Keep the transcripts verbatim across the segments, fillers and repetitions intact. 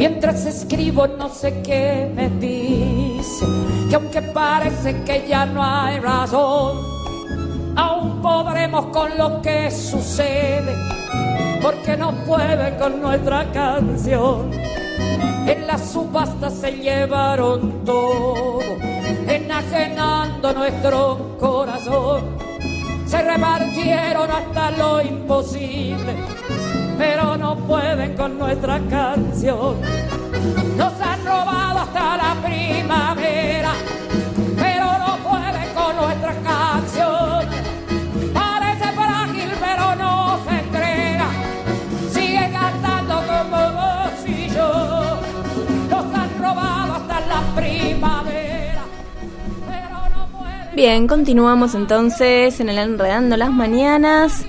Mientras escribo no sé qué me dice, que aunque parece que ya no hay razón, aún podremos con lo que sucede, porque no pueden con nuestra canción. En la subasta se llevaron todo, enajenando nuestro corazón. Se repartieron hasta lo imposible, pero no pueden con nuestra canción. Nos han robado hasta la primavera, pero no pueden con nuestra canción. Parece frágil, pero no se entrega, sigue cantando como vos y yo. Nos han robado hasta la primavera, pero no pueden. Bien, continuamos entonces en el Enredando las Mañanas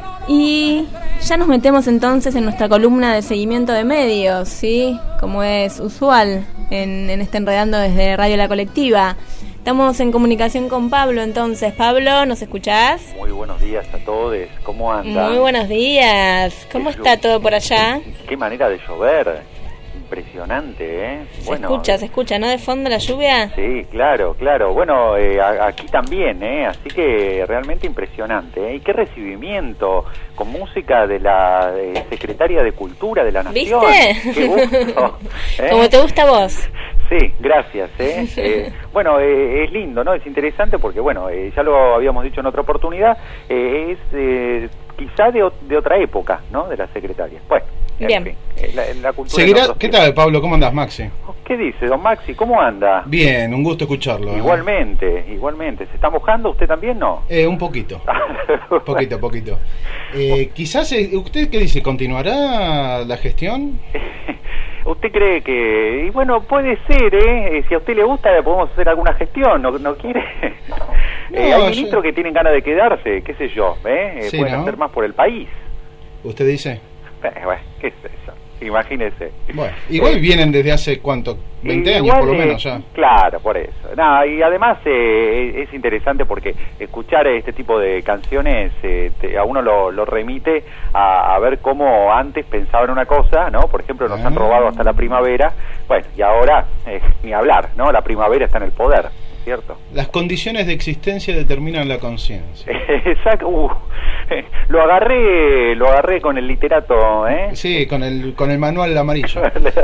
y ya nos metemos entonces en nuestra columna de seguimiento de medios, ¿sí? Como es usual en, en este Enredando desde Radio La Colectiva. Estamos en comunicación con Pablo entonces. Pablo, ¿nos escuchás? Muy buenos días a todos, ¿cómo andan? Muy buenos días, ¿cómo Qué está llu- todo por allá? Qué manera de llover, impresionante, ¿eh? Se Bueno, escucha, se escucha, ¿no? De fondo la lluvia. Sí, claro, claro. Bueno, eh, a- aquí también, ¿eh? Así que realmente impresionante, ¿eh? Y qué recibimiento con música de la eh, Secretaria de Cultura de la Nación. ¿Viste? Qué gusto, ¿eh? Como te gusta a vos. Sí, gracias. ¿eh? Eh, bueno, eh, es lindo, ¿no? Es interesante porque, bueno, eh, ya lo habíamos dicho en otra oportunidad, eh, es eh, quizá de, o- de otra época, ¿no? De la secretaria. Bueno, en Bien. fin, eh, la, la cultura. Seguirá, en otros ¿qué tiempos. tal, Pablo? ¿Cómo andás, Maxi? ¿Qué dice, don Maxi? ¿Cómo anda? Bien, un gusto escucharlo. ¿eh? Igualmente, igualmente. ¿Se está mojando? ¿Usted también no? Eh, un poquito, poquito, poquito. Eh, quizás, eh, ¿usted qué dice? ¿Continuará la gestión? ¿Usted cree que...? Y bueno, puede ser, ¿eh? Eh, Si a usted le gusta, le podemos hacer alguna gestión. ¿No, no quiere? No, eh, hay yo- ministros que tienen ganas de quedarse, qué sé yo, ¿eh? Eh, Sí, pueden ¿no? hacer más por el país. ¿Usted dice? Eh, bueno, qué es eso. Imagínese. Bueno, igual Eh, vienen desde hace, ¿cuánto? veinte años, igual, por lo eh, menos, ya. Claro, por eso. Nada, y además eh, es interesante porque escuchar este tipo de canciones eh, te- a uno lo, lo remite a, a ver cómo antes pensaban una cosa, ¿no? Por ejemplo, nos han Ah. robado hasta la primavera, bueno, y ahora eh, ni hablar, ¿no? La primavera está en el poder, ¿cierto? Las condiciones de existencia determinan la conciencia. Exacto. Uh, lo agarré, lo agarré con el literato, ¿eh? Sí, con el con el manual amarillo.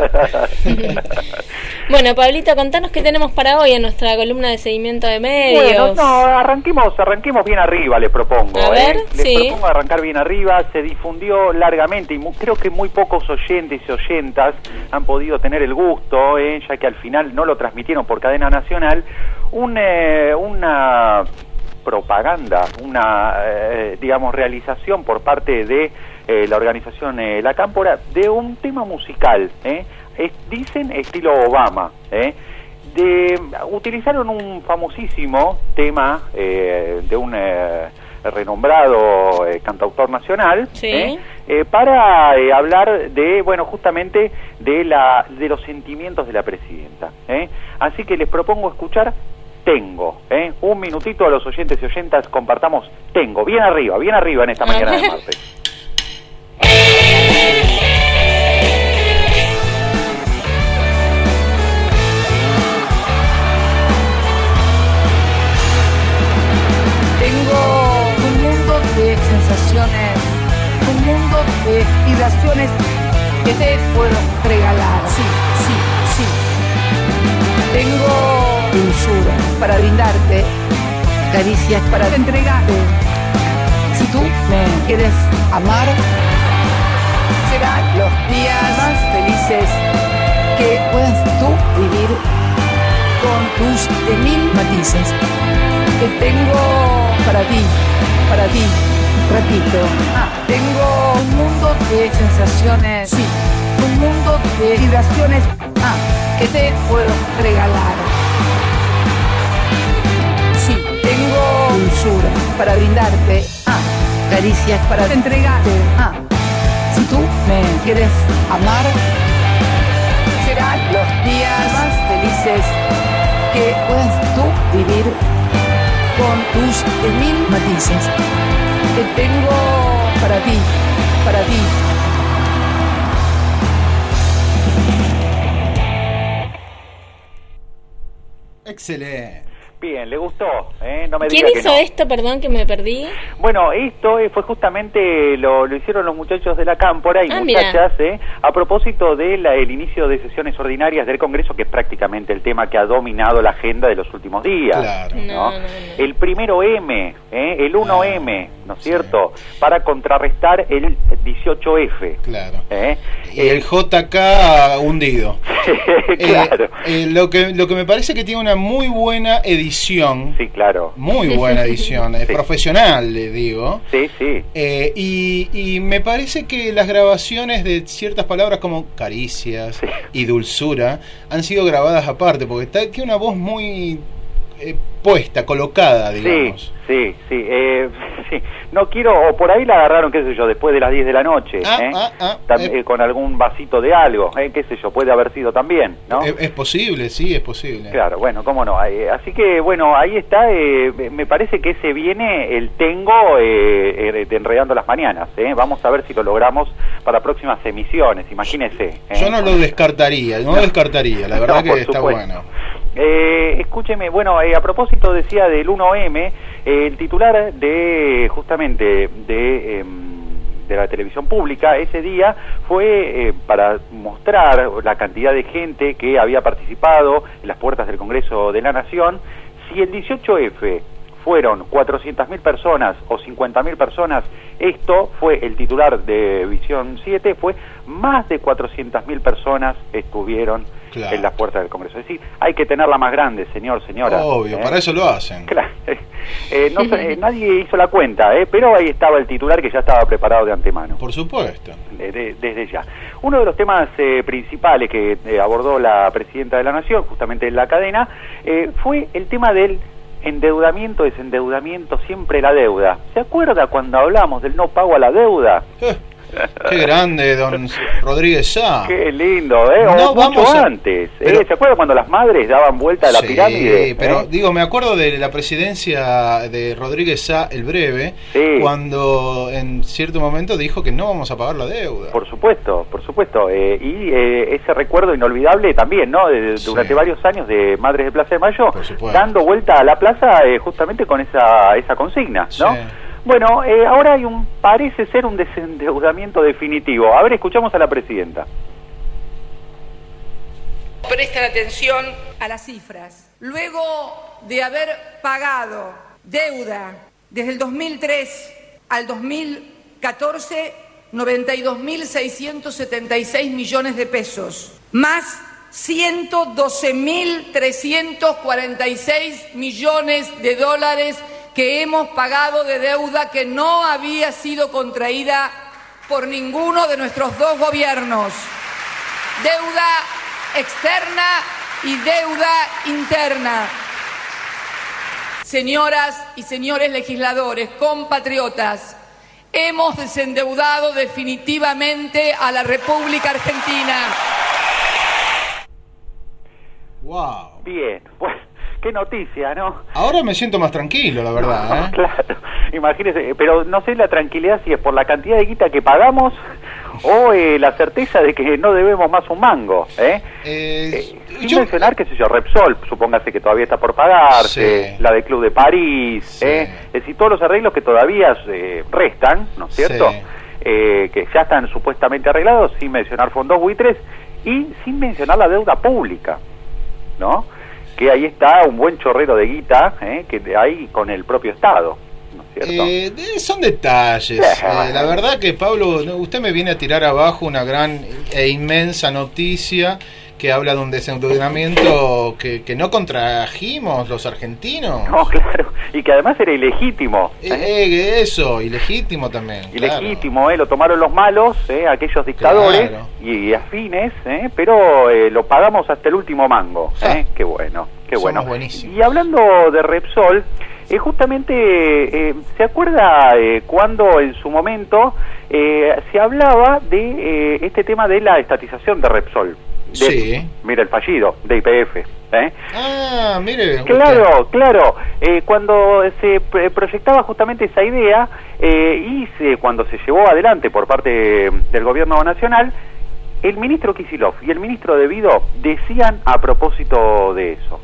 Bueno, Pablito, contanos qué tenemos para hoy en nuestra columna de seguimiento de medios. Bueno, no, arranquemos, arranquemos bien arriba, le propongo. A ver, ¿eh? Le sí. propongo arrancar bien arriba. Se difundió largamente y mu- creo que muy pocos oyentes y oyentas han podido tener el gusto, ¿eh? Ya que al final no lo transmitieron por cadena nacional, un, eh, una propaganda, una, eh, digamos, realización por parte de eh, la organización eh, La Cámpora de un tema musical, ¿eh? Es- dicen estilo Obama, ¿eh? De, utilizaron un famosísimo tema eh, de un eh, renombrado eh, cantautor nacional, Sí. ¿eh? Eh, para eh, hablar de, bueno, justamente de la de los sentimientos de la presidenta, ¿eh? Así que les propongo escuchar Tengo, ¿eh? Un minutito a los oyentes y oyentas, compartamos Tengo, bien arriba, bien arriba en esta A mañana ver. de martes. Tengo un mundo de sensaciones, un mundo de vibraciones que te puedo regalar. Sí, sí, sí. Tengo dulzura para brindarte, caricias para entregarte. Si tú me quieres amar, serán los días más felices que puedas tú vivir con luz de mil matices. Que tengo para ti, para ti, repito, ah, tengo un mundo de sensaciones, sí, un mundo de vibraciones, ah, que te puedo regalar. Sí, tengo dulzura para brindarte, ah, caricias para entregarte, ah, si tú me quieres amar, serán los días más felices que puedas tú vivir con tus de mil matices que tengo para ti, para ti. Excelente. Bien, ¿le gustó? ¿Eh? No me ¿Quién diga hizo que no. esto? Perdón, que me perdí. Bueno, esto eh, fue justamente, lo, lo hicieron los muchachos de la Cámpora y Ah, muchachas, eh, a propósito del inicio de sesiones ordinarias del Congreso, que es prácticamente el tema que ha dominado la agenda de los últimos días. Claro. ¿no? No, no, no. El primero M, eh, el uno eme, ¿no es sí. cierto? Para contrarrestar el dieciocho efe. Claro. ¿eh? Y el J K hundido. Claro. Eh, eh, lo que lo que me parece que tiene una muy buena edición. Sí, claro. Muy buena edición, eh, Sí. profesional, le digo. Sí, sí. Eh, y, y me parece que las grabaciones de ciertas palabras como caricias Sí. y dulzura han sido grabadas aparte, porque está aquí una voz muy eh, puesta, colocada, digamos. Sí, sí, sí, eh, sí. No quiero, o por ahí la agarraron, qué sé yo, después de las diez de la noche, Ah, ¿eh? ah, ah, Tam- eh. eh, con algún vasito de algo, ¿eh? Qué sé yo, puede haber sido también, ¿no? Es, es posible, sí, es posible. Claro, bueno, cómo no. Eh, así que, bueno, ahí está, eh, me parece que se viene el tengo eh, eh, de Enredando las Mañanas, ¿eh? Vamos a ver si lo logramos para próximas emisiones, imagínese. ¿eh? Yo no lo descartaría, no lo descartaría, la verdad No, por que está supuesto. bueno. Eh, escúcheme, bueno, eh, a propósito decía del uno eme, eh, el titular de justamente de, eh, de la televisión pública ese día fue eh, para mostrar la cantidad de gente que había participado en las puertas del Congreso de la Nación. Si el dieciocho efe fueron cuatrocientas mil personas o cincuenta mil personas, esto fue el titular de Visión siete, fue más de cuatrocientas mil personas estuvieron Claro. en las puertas del Congreso. Es decir, hay que tenerla más grande, señor, señora. Obvio, ¿eh? para eso lo hacen. Claro. Eh, no sé, eh, nadie hizo la cuenta, eh, pero ahí estaba el titular que ya estaba preparado de antemano. Por supuesto. De- de- desde ya. Uno de los temas eh, principales que eh, abordó la Presidenta de la Nación, justamente en la cadena, eh, fue el tema del endeudamiento, desendeudamiento, siempre la deuda. ¿Se acuerda cuando hablamos del no pago a la deuda? Eh, qué grande, don Rodríguez Sá. Qué lindo, ¿eh? O No, mucho vamos a- antes. pero- ¿eh? ¿Se acuerda cuando las madres daban vuelta a la Sí, pirámide? pero ¿eh? digo, me acuerdo de la presidencia de Rodríguez Sá, el breve, Sí. cuando en cierto momento dijo que no vamos a pagar la deuda. Por supuesto, por supuesto. Eh, y eh, ese recuerdo inolvidable también, ¿no? De- de- Sí. durante varios años de Madres de Plaza de Mayo, Por supuesto. dando vuelta a la plaza eh, justamente con esa, esa consigna, ¿no? Sí. Bueno, eh, ahora hay un, parece ser un desendeudamiento definitivo. A ver, escuchamos a la Presidenta. Presten atención a las cifras. Luego de haber pagado deuda desde el dos mil tres al dos mil catorce, noventa y dos mil seiscientos setenta y seis millones de pesos, más ciento doce mil trescientos cuarenta y seis millones de dólares que hemos pagado de deuda que no había sido contraída por ninguno de nuestros dos gobiernos. Deuda externa y deuda interna. Señoras y señores legisladores, compatriotas, hemos desendeudado definitivamente a la República Argentina. Wow. Bien, pues, qué noticia, ¿no? Ahora me siento más tranquilo, la verdad, ¿eh? Claro, imagínese, pero no sé la tranquilidad si es por la cantidad de guita que pagamos o eh, la certeza de que no debemos más un mango, ¿eh? Eh, Eh, sin yo- mencionar, qué sé yo, Repsol, supóngase que todavía está por pagarse, Sí. la del Club de París, Sí. ¿eh? Es decir, todos los arreglos que todavía eh, restan, ¿no es cierto? Sí. Eh, que ya están supuestamente arreglados, sin mencionar fondos buitres y sin mencionar la deuda pública, ¿no? Que ahí está un buen chorrero de guita, ¿eh? Que hay con el propio Estado, ¿no es cierto? Eh, de- son detalles. Eh, la verdad que, Pablo, no, usted me viene a tirar abajo una gran e inmensa noticia que habla de un desendeudamiento que, que no contrajimos los argentinos. No, claro, y que además era ilegítimo. Eh, ¿eh? eh, eso, ilegítimo también. claro. Ilegítimo, ¿eh? Lo tomaron los malos, ¿eh? Aquellos dictadores Claro. y, y afines, ¿eh? Pero eh, lo pagamos hasta el último mango, ¿eh? Ja. Qué bueno, qué Somos bueno. buenísimos. Y hablando de Repsol, eh, justamente, eh, ¿se acuerda eh, cuando en su momento eh, se hablaba de eh, este tema de la estatización de Repsol? De- Sí. Mira, el fallido de Y P F, ¿eh? Ah, mire. Claro, claro. Eh, cuando se pre- proyectaba justamente esa idea eh, y se, cuando se llevó adelante por parte del gobierno nacional, el ministro Kicillof y el ministro De Vido decían a propósito de eso,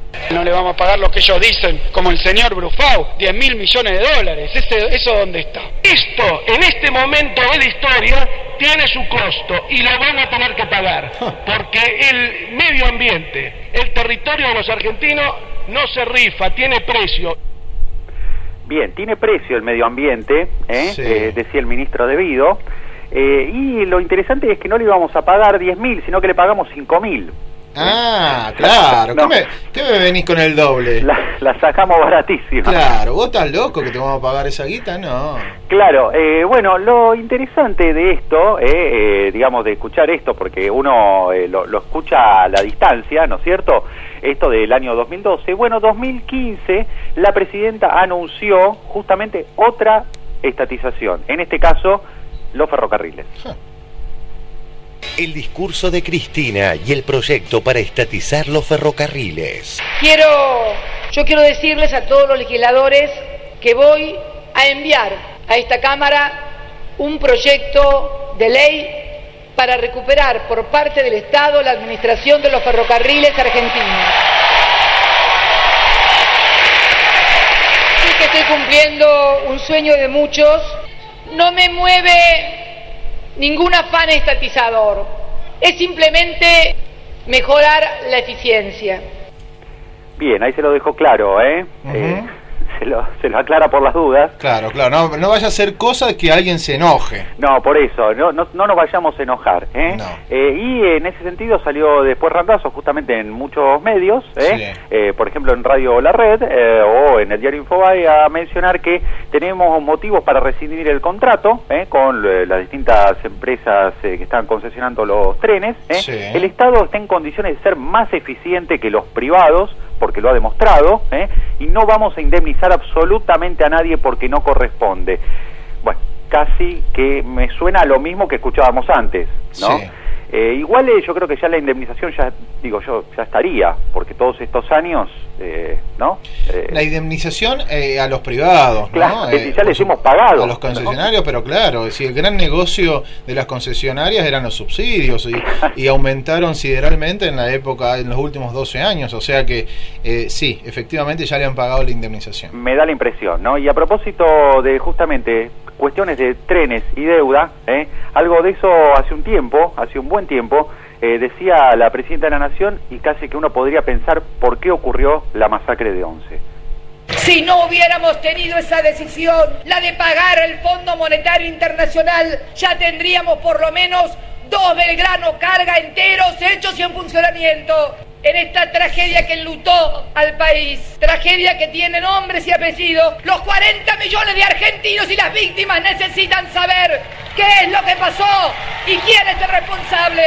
No le vamos a pagar lo que ellos dicen, como el señor Brufau, diez mil millones de dólares. ¿Ese, ¿Eso dónde está? Esto, en este momento de la historia, tiene su costo y lo van a tener que pagar. Porque el medio ambiente, el territorio de los argentinos, no se rifa, tiene precio. Bien, tiene precio el medio ambiente, ¿eh? Sí. Eh, decía el ministro debido. Eh, y lo interesante es que no le íbamos a pagar diez mil, sino que le pagamos cinco mil. Ah, claro. No. ¿Qué, me, ¿Qué me venís con el doble? La, la sacamos baratísima. Claro, ¿vos estás loco que te vamos a pagar esa guita? No. Claro, eh, bueno, lo interesante de esto, eh, eh, digamos, de escuchar esto, porque uno eh, lo, lo escucha a la distancia, ¿no es cierto? Esto del año dos mil doce. Bueno, dos mil quince, la presidenta anunció justamente otra estatización. En este caso, los ferrocarriles. Huh. El discurso de Cristina y el proyecto para estatizar los ferrocarriles. Quiero, yo quiero decirles a todos los legisladores que voy a enviar a esta Cámara un proyecto de ley para recuperar por parte del Estado la administración de los ferrocarriles argentinos. Sí que estoy cumpliendo un sueño de muchos. No me mueve ningún afán estatizador, es simplemente mejorar la eficiencia. Bien, ahí se lo dejó claro, ¿eh? Uh-huh. eh se, lo, se lo aclara por las dudas. Claro, claro, no, no vaya a ser cosa que alguien se enoje. No, por eso, no, no, no nos vayamos a enojar, ¿eh? No. Eh, y en ese sentido salió después randazo justamente en muchos medios, ¿eh? Sí. Eh, por ejemplo en Radio La Red eh, o en el diario Infobae, a mencionar que tenemos motivos para rescindir el contrato ¿eh? con eh, las distintas empresas eh, que están concesionando los trenes. ¿eh? Sí. El Estado está en condiciones de ser más eficiente que los privados, porque lo ha demostrado, ¿eh? y no vamos a indemnizar absolutamente a nadie porque no corresponde. Bueno, casi que me suena a lo mismo que escuchábamos antes, ¿no? Sí. Eh, igual eh, yo creo que ya la indemnización ya, digo yo, ya estaría, porque todos estos años, eh, ¿no? Eh, La indemnización eh, a los privados, ¿no? Claro, que si Eh, ya les por su- hemos pagado, a los concesionarios, pero claro, si el gran negocio de las concesionarias eran los subsidios y, y aumentaron sideralmente en la época, en los últimos doce años, o sea que eh, sí, efectivamente ya le han pagado la indemnización. me da la impresión, ¿no? Y a propósito de justamente cuestiones de trenes y deuda, ¿eh? algo de eso hace un tiempo, hace un buen tiempo, eh, decía la Presidenta de la Nación, y casi que uno podría pensar por qué ocurrió la masacre de Once. Si no hubiéramos tenido esa decisión, la de pagar el Fondo Monetario Internacional, ya tendríamos por lo menos dos Belgrano carga enteros hechos y en funcionamiento. En esta tragedia que enlutó al país, tragedia que tiene nombres y apellidos, los cuarenta millones de argentinos y las víctimas necesitan saber qué es lo que pasó y quién es el responsable.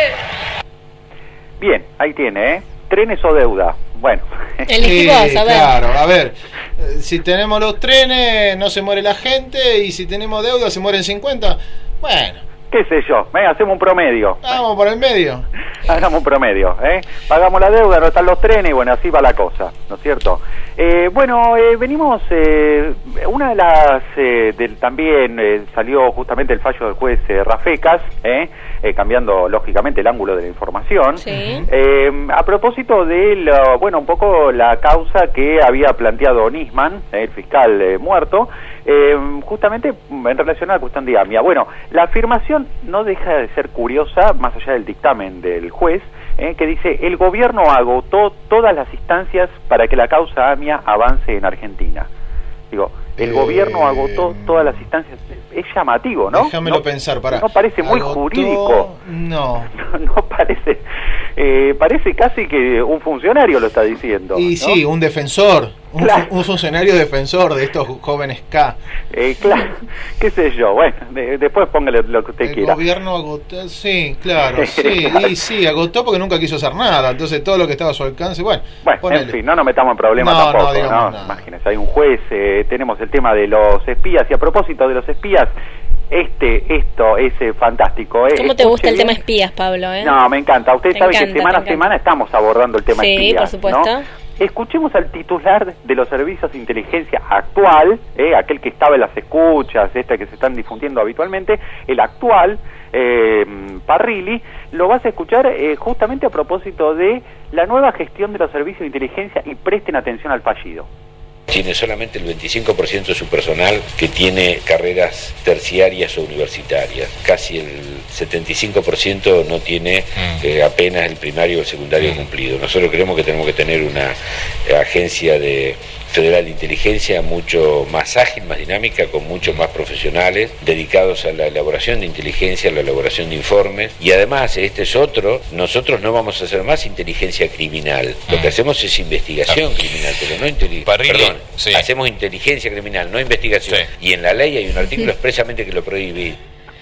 Bien, ahí tiene, ¿eh? Trenes o deuda. Bueno. Elegí vos, a ver. Claro, a ver, eh, si tenemos los trenes no se muere la gente y si tenemos deuda se mueren cincuenta. Bueno, ¿Qué sé yo? ¿eh? Hacemos un promedio. vamos por el medio. Hagamos un promedio, ¿eh? Pagamos la deuda, no están los trenes y bueno, así va la cosa, ¿no es cierto? Eh, bueno, eh, venimos, eh, una de las, eh, del, también eh, salió justamente el fallo del juez eh, Rafecas, ¿eh? Eh, cambiando lógicamente el ángulo de la información. Sí. Eh, a propósito de, lo, bueno, un poco la causa que había planteado Nisman, eh, el fiscal eh, muerto, eh, justamente en relación a la cuestión de AMIA. Bueno, la afirmación no deja de ser curiosa, más allá del dictamen del juez, eh, que dice, el gobierno agotó todas las instancias para que la causa AMIA avance en Argentina. Digo, el Eh, gobierno agotó todas las instancias. Es llamativo, ¿no? Déjamelo no, pensar, para. No parece muy Agotó, jurídico. No. No, no parece, eh, parece casi que un funcionario lo está diciendo. Y ¿no? sí, un defensor, un, Claro. fu- un funcionario defensor de estos jóvenes K. Eh, claro, qué sé yo, bueno, de- después póngale lo que usted El quiera. gobierno agotó, sí, claro, sí, Claro. y sí, agotó porque nunca quiso hacer nada, entonces todo lo que estaba a su alcance, bueno, Bueno, ponele. en fin, no nos metamos en problemas No, tampoco, no digamos ¿no? nada. Imagínense, hay un juez, eh, tenemos el tema de los espías, y a propósito de los espías, este, esto es eh, fantástico. Eh. ¿Cómo te gusta el Escuche tema bien. espías, Pablo? ¿eh? No, me encanta. Usted Te sabe encanta, que semana a te encanta. semana estamos abordando el tema Sí, espías, por supuesto. ¿no? Escuchemos al titular de los servicios de inteligencia actual, eh, aquel que estaba en las escuchas, este que se están difundiendo habitualmente, el actual, eh, Parrilli, lo vas a escuchar eh, justamente a propósito de la nueva gestión de los servicios de inteligencia y presten atención al fallido. Tiene solamente el veinticinco por ciento de su personal que tiene carreras terciarias o universitarias. Casi el setenta y cinco por ciento no tiene eh, apenas el primario o el secundario cumplido. Nosotros creemos que tenemos que tener una eh, agencia de federal de inteligencia mucho más ágil, más dinámica, con muchos más profesionales dedicados a la elaboración de inteligencia, a la elaboración de informes. Y además, este es otro, nosotros no vamos a hacer más inteligencia criminal. Lo que hacemos es investigación ah. criminal, pero no inteligencia. Perdón, sí. hacemos inteligencia criminal, no investigación. Sí. Y en la ley hay un artículo expresamente que lo prohíbe.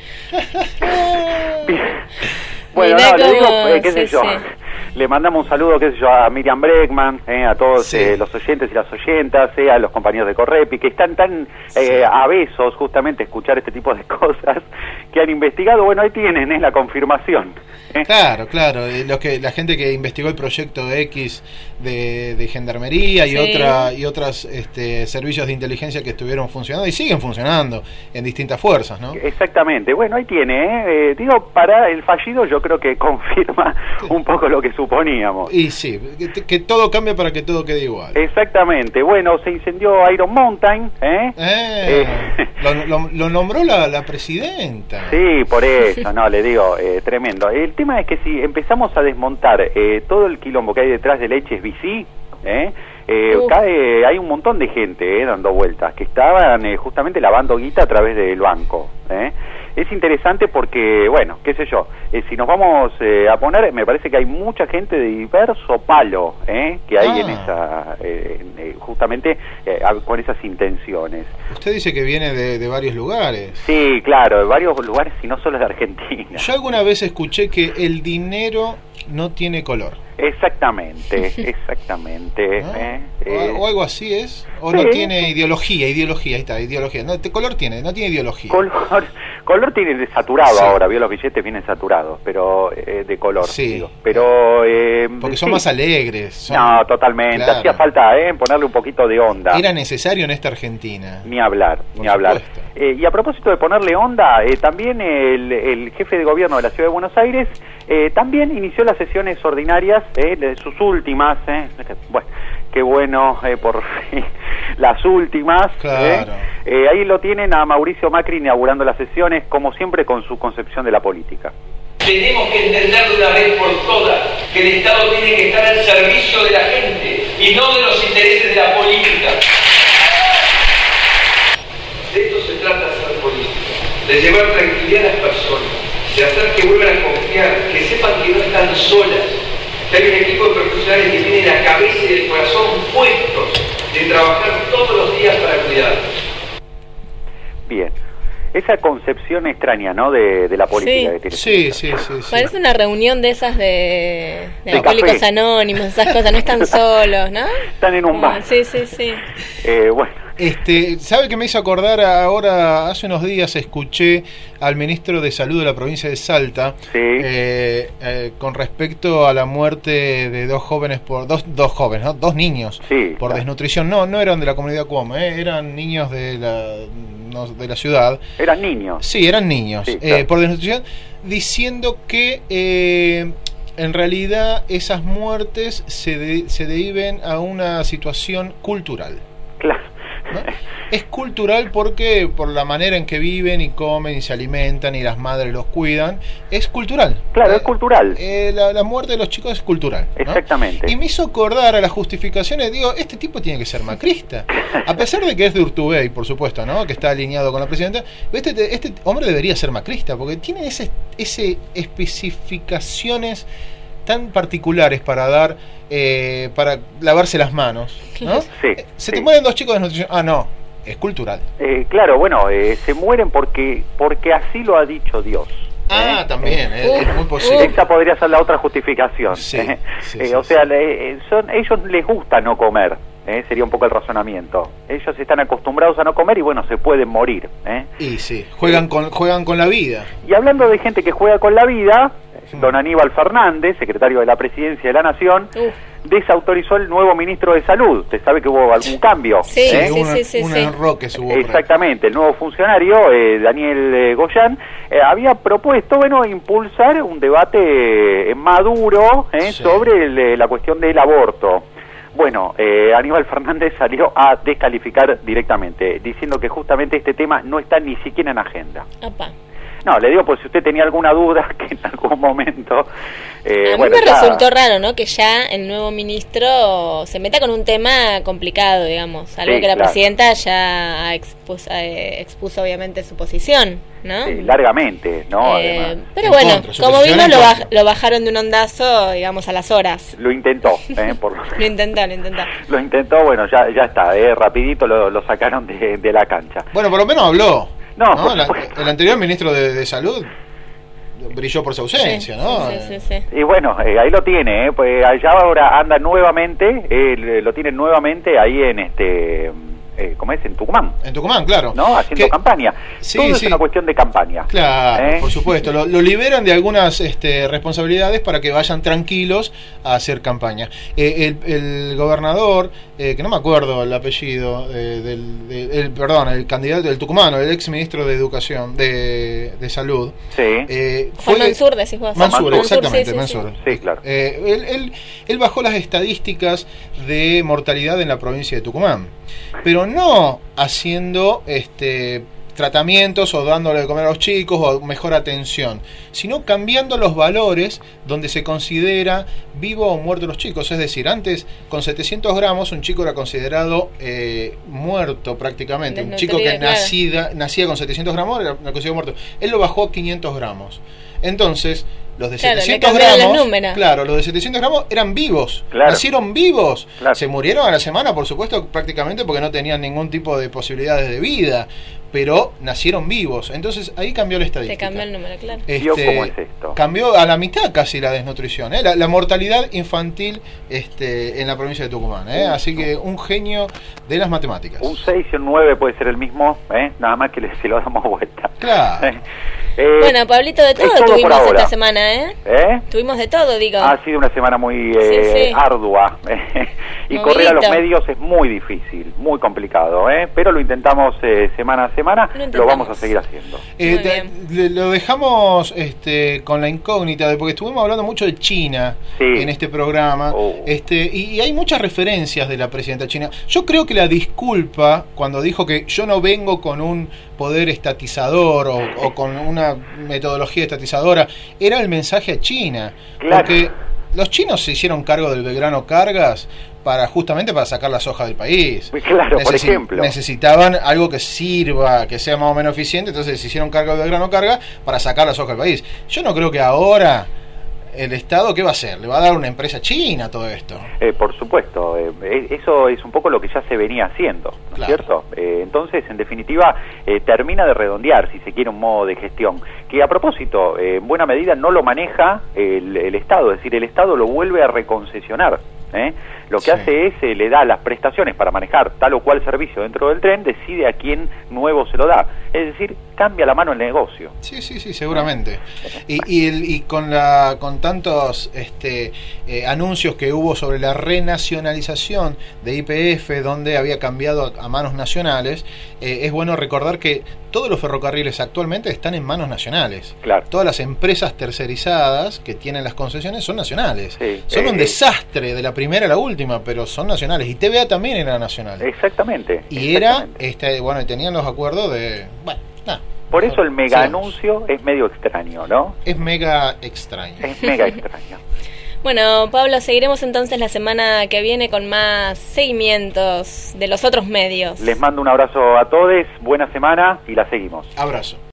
Bueno, no, le digo, eh, qué sé sí, yo, sí. le mandamos un saludo, qué sé yo, a Miriam Breckman, eh, a todos sí. eh, los oyentes y las oyentas, eh, a los compañeros de Correpi, que están tan eh, sí. avezos justamente a escuchar este tipo de cosas, que han investigado. Bueno, ahí tienen, es eh, la confirmación. ¿eh? Claro, claro, eh, los que, la gente que investigó el proyecto X de, de Gendarmería y, sí. otra, y otros este, servicios de inteligencia que estuvieron funcionando y siguen funcionando en distintas fuerzas, ¿no? Exactamente, bueno, ahí tiene, eh, eh, digo, para el fallido yo creo que confirma sí. un poco lo que suponíamos. Y sí, que, que todo cambie para que todo quede igual. Exactamente, bueno, se incendió Iron Mountain, ¿eh? eh, eh. Lo, lo, lo nombró la, la presidenta. Sí, por eso, no, le digo, eh, tremendo. El tema es que si empezamos a desmontar eh, todo el quilombo que hay detrás del H S B C, ¿eh? Eh, uh. cae, hay un montón de gente eh, dando vueltas que estaban eh, justamente lavando guita a través del banco. ¿eh? Es interesante porque, bueno, qué sé yo, eh, si nos vamos eh, a poner, me parece que hay mucha gente de diverso palo eh, que hay ah. en esa, eh, eh, justamente eh, con esas intenciones. Usted dice que viene de, de varios lugares. Sí, claro, de varios lugares y no solo de Argentina. Yo alguna vez escuché que el dinero no tiene color. Exactamente, exactamente. ¿No? ¿eh? O, Eh, o algo así es. O sí. no tiene ideología, ideología, ahí está, ideología. No, te- color tiene, no tiene ideología. Color, color tiene saturado Sí. ahora, vio los billetes vienen saturados, pero eh, de color. Sí. Digo. Pero eh, Porque son sí. más alegres. son- No, totalmente. Claro. Hacía falta eh, ponerle un poquito de onda. Era necesario en esta Argentina. Ni hablar, Por ni hablar. supuesto. Eh, y a propósito de ponerle onda, eh, también el, el jefe de gobierno de la Ciudad de Buenos Aires eh, también inició las sesiones ordinarias, eh, de sus últimas, eh, bueno, qué bueno, eh, por fin, las últimas. Claro. eh. Eh, ahí lo tienen a Mauricio Macri inaugurando las sesiones, como siempre con su concepción de la política. Tenemos que entender de una vez por todas que el Estado tiene que estar al servicio de la gente y no de los intereses de la política. De esto se trata de hacer política, de llevar tranquilidad a las personas, de hacer que vuelvan a confiar, que sepan que no están solas, que hay un equipo de profesionales que tienen la cabeza y el corazón puestos de trabajar todos los días para cuidarlos. Bien. Esa concepción extraña, ¿no?, de, de la política Sí. que tiene. Sí, sí, sí, sí. Parece una reunión de esas de, de De alcohólicos café. anónimos, esas cosas, no están solos, ¿no? Están en un Como- bar. Sí, sí, sí. Eh, bueno. Este, ¿sabe qué me hizo acordar ahora? Hace unos días escuché al ministro de Salud de la provincia de Salta Sí. eh, eh, con respecto a la muerte de dos jóvenes por dos dos jóvenes, ¿no? Dos niños Sí, por claro. desnutrición. No, no eran de la comunidad Cuomo, eh, eran niños de la no, de la ciudad. Eran niños. Sí, eran niños Sí, eh, claro. por desnutrición, diciendo que eh, en realidad esas muertes se de- se deben a una situación cultural. Claro. ¿no? Es cultural porque por la manera en que viven y comen y se alimentan y las madres los cuidan, es cultural. Claro, Eh, es cultural. eh, la, la muerte de los chicos es cultural, ¿no? Exactamente. Y me hizo acordar a las justificaciones, digo, este tipo tiene que ser macrista. A pesar de que es de Urtubey, por supuesto, ¿no? Que está alineado con la presidenta, este, este hombre debería ser macrista, porque tiene ese, ese especificaciones tan particulares para dar, eh, para lavarse las manos, ¿no? Sí, Eh, Se sí. te mueren dos chicos de desnutrición. Ah, no, es cultural. Eh, claro, bueno, eh, se mueren porque porque así lo ha dicho Dios. Ah, ¿eh? también, Eh, eh, es muy posible. Esa podría ser la otra justificación. Sí, ¿eh? sí, Eh, sí, o sea, sí. le- eh, son, ellos les gusta no comer, ¿eh? Sería un poco el razonamiento. Ellos están acostumbrados a no comer y bueno, se pueden morir. ¿eh? Y sí, juegan con, juegan con la vida. Y hablando de gente que juega con la vida, don Aníbal Fernández, secretario de la Presidencia de la Nación, uh. desautorizó el nuevo ministro de Salud. Usted sabe que hubo algún cambio. Sí, ¿eh? sí, sí, sí, un sí. error que se hubo. Exactamente, el nuevo funcionario, eh, Daniel eh, Goyán, eh, había propuesto, bueno, impulsar un debate eh, maduro eh, sí. sobre el, la cuestión del aborto. Bueno, eh, Aníbal Fernández salió a descalificar directamente, diciendo que justamente este tema no está ni siquiera en agenda. Opa. No, le digo, pues si usted tenía alguna duda, que en algún momento... Eh, a bueno, mí me ya... resultó raro, ¿no? Que ya el nuevo ministro se meta con un tema complicado, digamos. Algo sí, que la claro. presidenta ya expuso, eh, expuso obviamente su posición, ¿no? Sí, largamente, ¿no? Eh, pero en bueno, contra, como vimos, lo, baj lo bajaron de un ondazo, digamos, a las horas. Lo intentó, ¿eh? Por... lo intentó, lo intentó. Lo intentó, bueno, ya ya está, ¿eh? Rapidito lo, lo sacaron de, de la cancha. Bueno, por lo menos habló. No, ¿no? La, el anterior ministro de, de Salud brilló por su ausencia, sí, ¿no? Sí, sí, sí. Y bueno, eh, ahí lo tiene, ¿eh? Pues allá ahora anda nuevamente, eh, lo tienen nuevamente ahí en este... Eh, ¿cómo es? En Tucumán. En Tucumán, claro. ¿No? Haciendo que, campaña. Sí, Todo sí. es una cuestión de campaña. Claro, ¿eh? por supuesto. Lo, lo liberan de algunas este, responsabilidades para que vayan tranquilos a hacer campaña. Eh, el, el gobernador, eh, que no me acuerdo el apellido, eh, del, de, el, perdón, el candidato del tucumano, el ex ministro de Educación, de, de Salud. Sí. Eh, fue Juan Mansur, decís vos. Mansur, Mansur, exactamente, sí, sí, Mansur. Sí, claro. Eh, él, él, él bajó las estadísticas de mortalidad en la provincia de Tucumán, pero no haciendo este tratamientos o dándole de comer a los chicos o mejor atención, sino cambiando los valores donde se considera vivo o muerto los chicos. Es decir, antes con setecientos gramos un chico era considerado eh, muerto prácticamente. Un chico que nacida, nacía con setecientos gramos era considerado muerto. Él lo bajó a quinientos gramos. Entonces, los de claro, setecientos gramos, claro, los de setecientos gramos eran vivos, claro. nacieron vivos, claro. se murieron a la semana, por supuesto, prácticamente porque no tenían ningún tipo de posibilidades de vida, pero nacieron vivos. Entonces ahí cambió la estadística. Se cambió el número, claro. Este, ¿Cómo es esto? Cambió a la mitad casi la desnutrición, ¿eh? la, la mortalidad infantil este, en la provincia de Tucumán. ¿eh? Así que un genio de las matemáticas. Un seis y un nueve puede ser el mismo, ¿eh? nada más que le, si lo damos vuelta. Claro. Eh, bueno, Pablito, de todo, todo tuvimos esta semana, ¿eh? ¿eh? Tuvimos de todo, digo. Ha sido una semana muy eh, sí, sí. ardua. y Movidito. Correr a los medios es muy difícil, muy complicado, ¿eh? Pero lo intentamos eh, semana a semana, lo, lo vamos a seguir haciendo. Eh, de, lo dejamos este, con la incógnita, de, porque estuvimos hablando mucho de China sí. en este programa, oh. este y, y hay muchas referencias de la presidenta china. Yo creo que la disculpa cuando dijo que yo no vengo con un poder estatizador o, o con una metodología estatizadora, era el mensaje a China, claro. porque los chinos se hicieron cargo del Belgrano Cargas para justamente para sacar la soja del país. Claro, Necesi por ejemplo. Necesitaban algo que sirva, que sea más o menos eficiente, entonces se hicieron cargo del Belgrano Cargas para sacar la soja del país. Yo no creo que ahora el Estado, ¿qué va a hacer? ¿Le va a dar una empresa china todo esto? Eh, por supuesto, eh, eso es un poco lo que ya se venía haciendo, ¿no claro. es cierto? Eh, entonces, en definitiva, eh, termina de redondear, si se quiere, un modo de gestión, que a propósito, eh, en buena medida no lo maneja el, el Estado, es decir, el Estado lo vuelve a reconcesionar. ¿Eh? Lo que sí. hace es, eh, le da las prestaciones para manejar tal o cual servicio dentro del tren, decide a quién nuevo se lo da. Es decir, cambia la mano el negocio. Sí, sí, sí, seguramente. Y, y, el, y con la con tantos este, eh, anuncios que hubo sobre la renacionalización de Y P F, donde había cambiado a, a manos nacionales, eh, es bueno recordar que todos los ferrocarriles actualmente están en manos nacionales. Claro. Todas las empresas tercerizadas que tienen las concesiones son nacionales. Sí. Son eh, un desastre de la primera a la última, pero son nacionales. Y T V A también era nacional. Exactamente. Y exactamente. era, este, bueno, y tenían los acuerdos de... Bueno, nah, por eso el mega anuncio es medio extraño, ¿no? Es mega extraño. Es mega extraño. Bueno, Pablo, seguiremos entonces la semana que viene con más seguimientos de los otros medios. Les mando un abrazo a todos, buena semana y la seguimos. Abrazo.